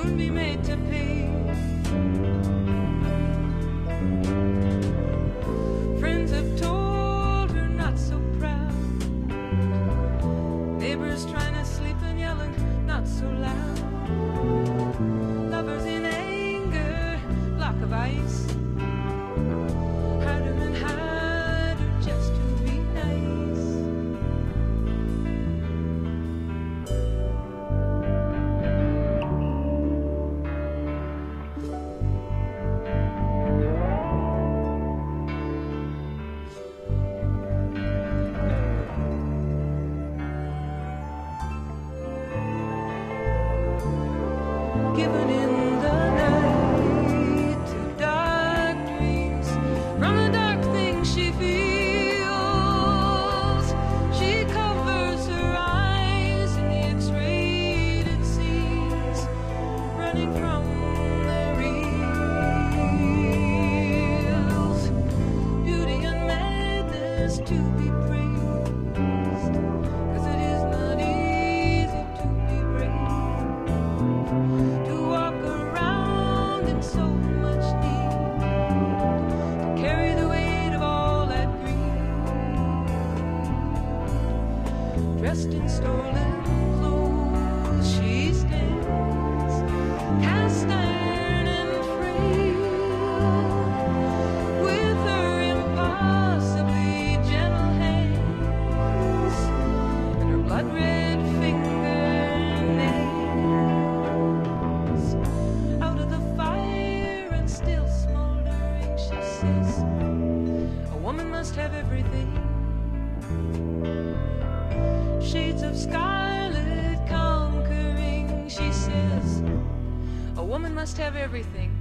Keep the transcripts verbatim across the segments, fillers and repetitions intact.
soon be made to pay. Friends have told her not so proud. Neighbors trying to sleep and yelling not so loud. Lovers in anger, block of ice. Harder and harder just to be nice. Given in the night to dark dreams from the dark things she feels. She covers her eyes in the X-rated scenes, running from the reels. Beauty and madness to be praised, 'cause it is not easy to be brave, to walk around in so much need, to carry the weight of all that greed. Dressed in stolen clothes, she stands, cast iron and frail, with her impossibly gentle hands and her blood-red fingernails. Out of the fire and still smoldering, she says, a woman must have everything. Shades of scarlet conquering, she says, a woman must have everything.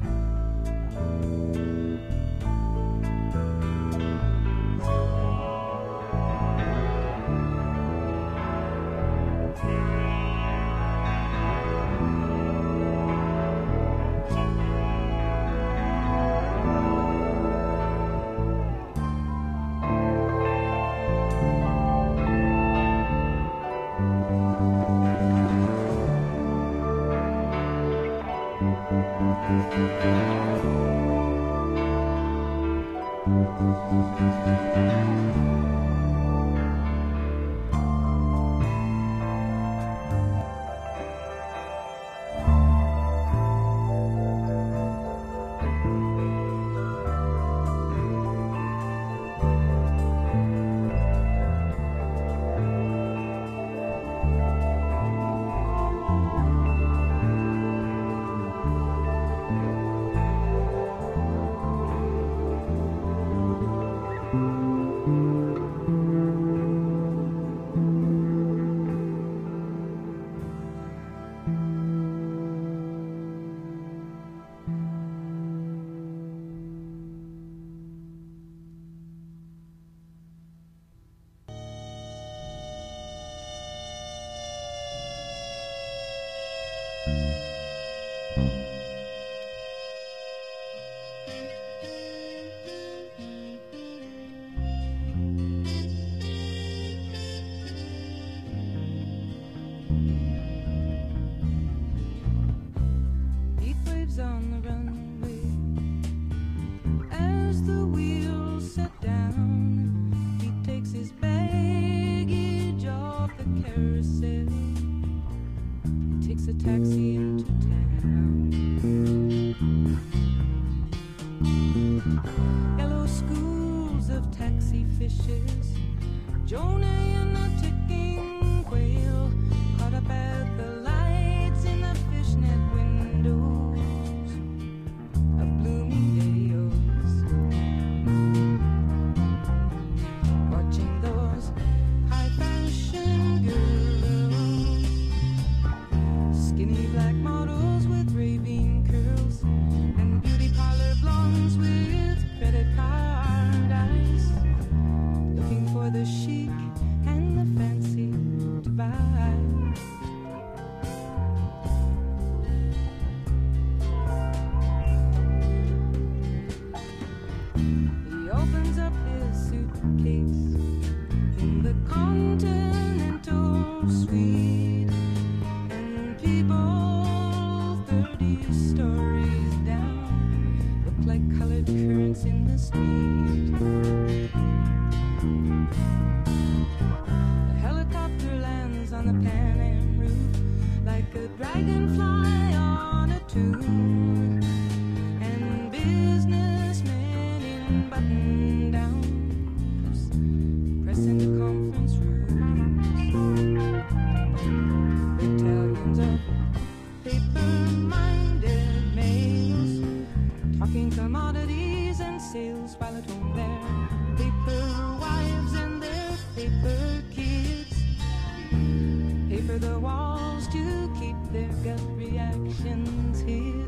On the runway, as the wheels set down, he takes his baggage off the carousel. He takes a taxi into town. Yellow schools of taxi fishes, Jonah and the ticking quail, caught up at the lights in the fishnet window. The chic and the fancy to buy. He opens up his suitcase in the continental suite, and people thirty like a dragonfly on a tube, and businessmen in button-downs press into conference rooms. Battalions of paper-minded males talking commodities and sales while at home their paper wives and their paper kids paper the walls to keep their gut reactions hidden.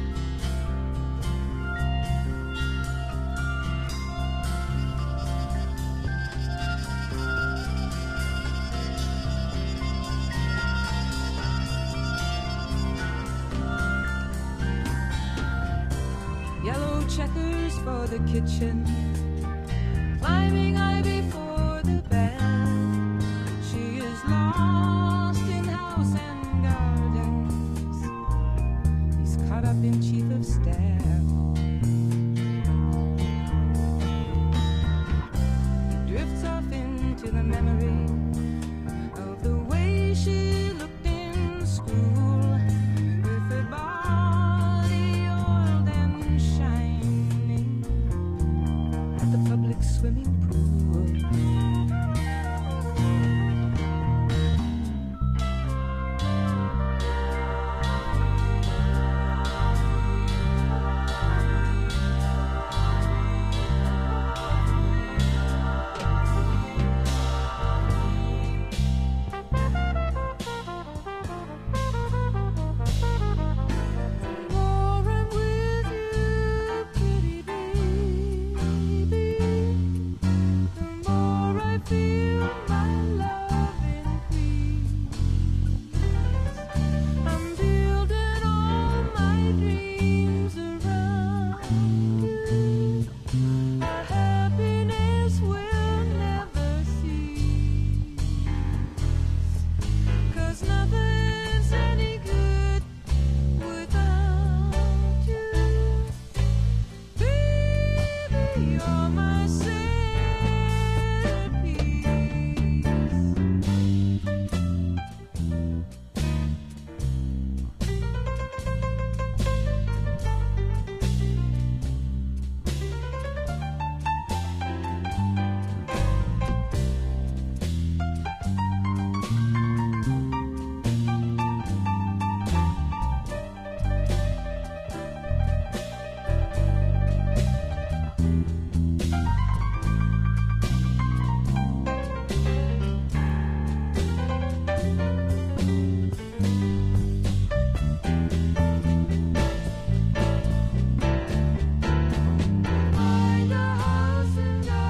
Yellow checkers for the kitchen, climbing ivy for the bed. She is lost in house and gardens. He's caught up in chief of staff. He drifts off into the memory